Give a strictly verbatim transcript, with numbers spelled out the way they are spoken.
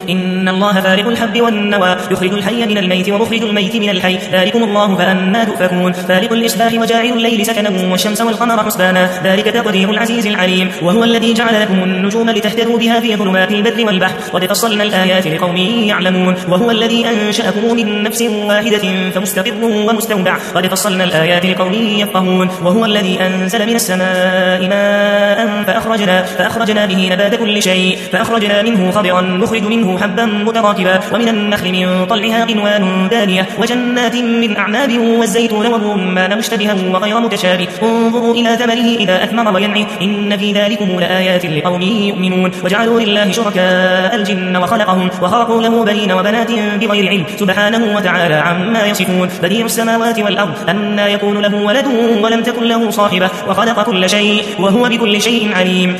إن الله فارق الحب والنوى يخرج الحي من الميت ومخرج الميت من الحي ذلكم الله فأنا تؤفكون فارق الإصباح وجاعل الليل سكنا والشمس والقمر حسبانا ذلك تقدير العزيز العليم وهو الذي جعل لكم النجوم لتهتدوا بها في ظلمات البر والبحر قد فصلنا الآيات لقوم يعلمون وهو الذي أنشأكم من نفس واحدة فمستقر ومستودع قد فصلنا الآيات لقوم يفقهون وهو الذي أنزل من السماء ماء فأخرجنا, فأخرجنا به نبات كل شيء فأخرجنا منه خضرا نخرج منه حبا متراكبا ومن النخل من طلعها قنوان دانية وجنات من أعناب والزيتون والرمان مشتبها وغير متشابه انظروا إلى ثمره إذا أثمر وينعه إن في ذلكم لآيات لقوم يؤمنون وجعلوا لله شركاء الجن وخلقهم وخلقوا له بنين وبنات بغير علم سبحانه وتعالى عما يصفون بديع السماوات والأرض أنى يكون له ولد ولم تكن له صاحبة وخلق كل شيء وهو بكل شيء عليم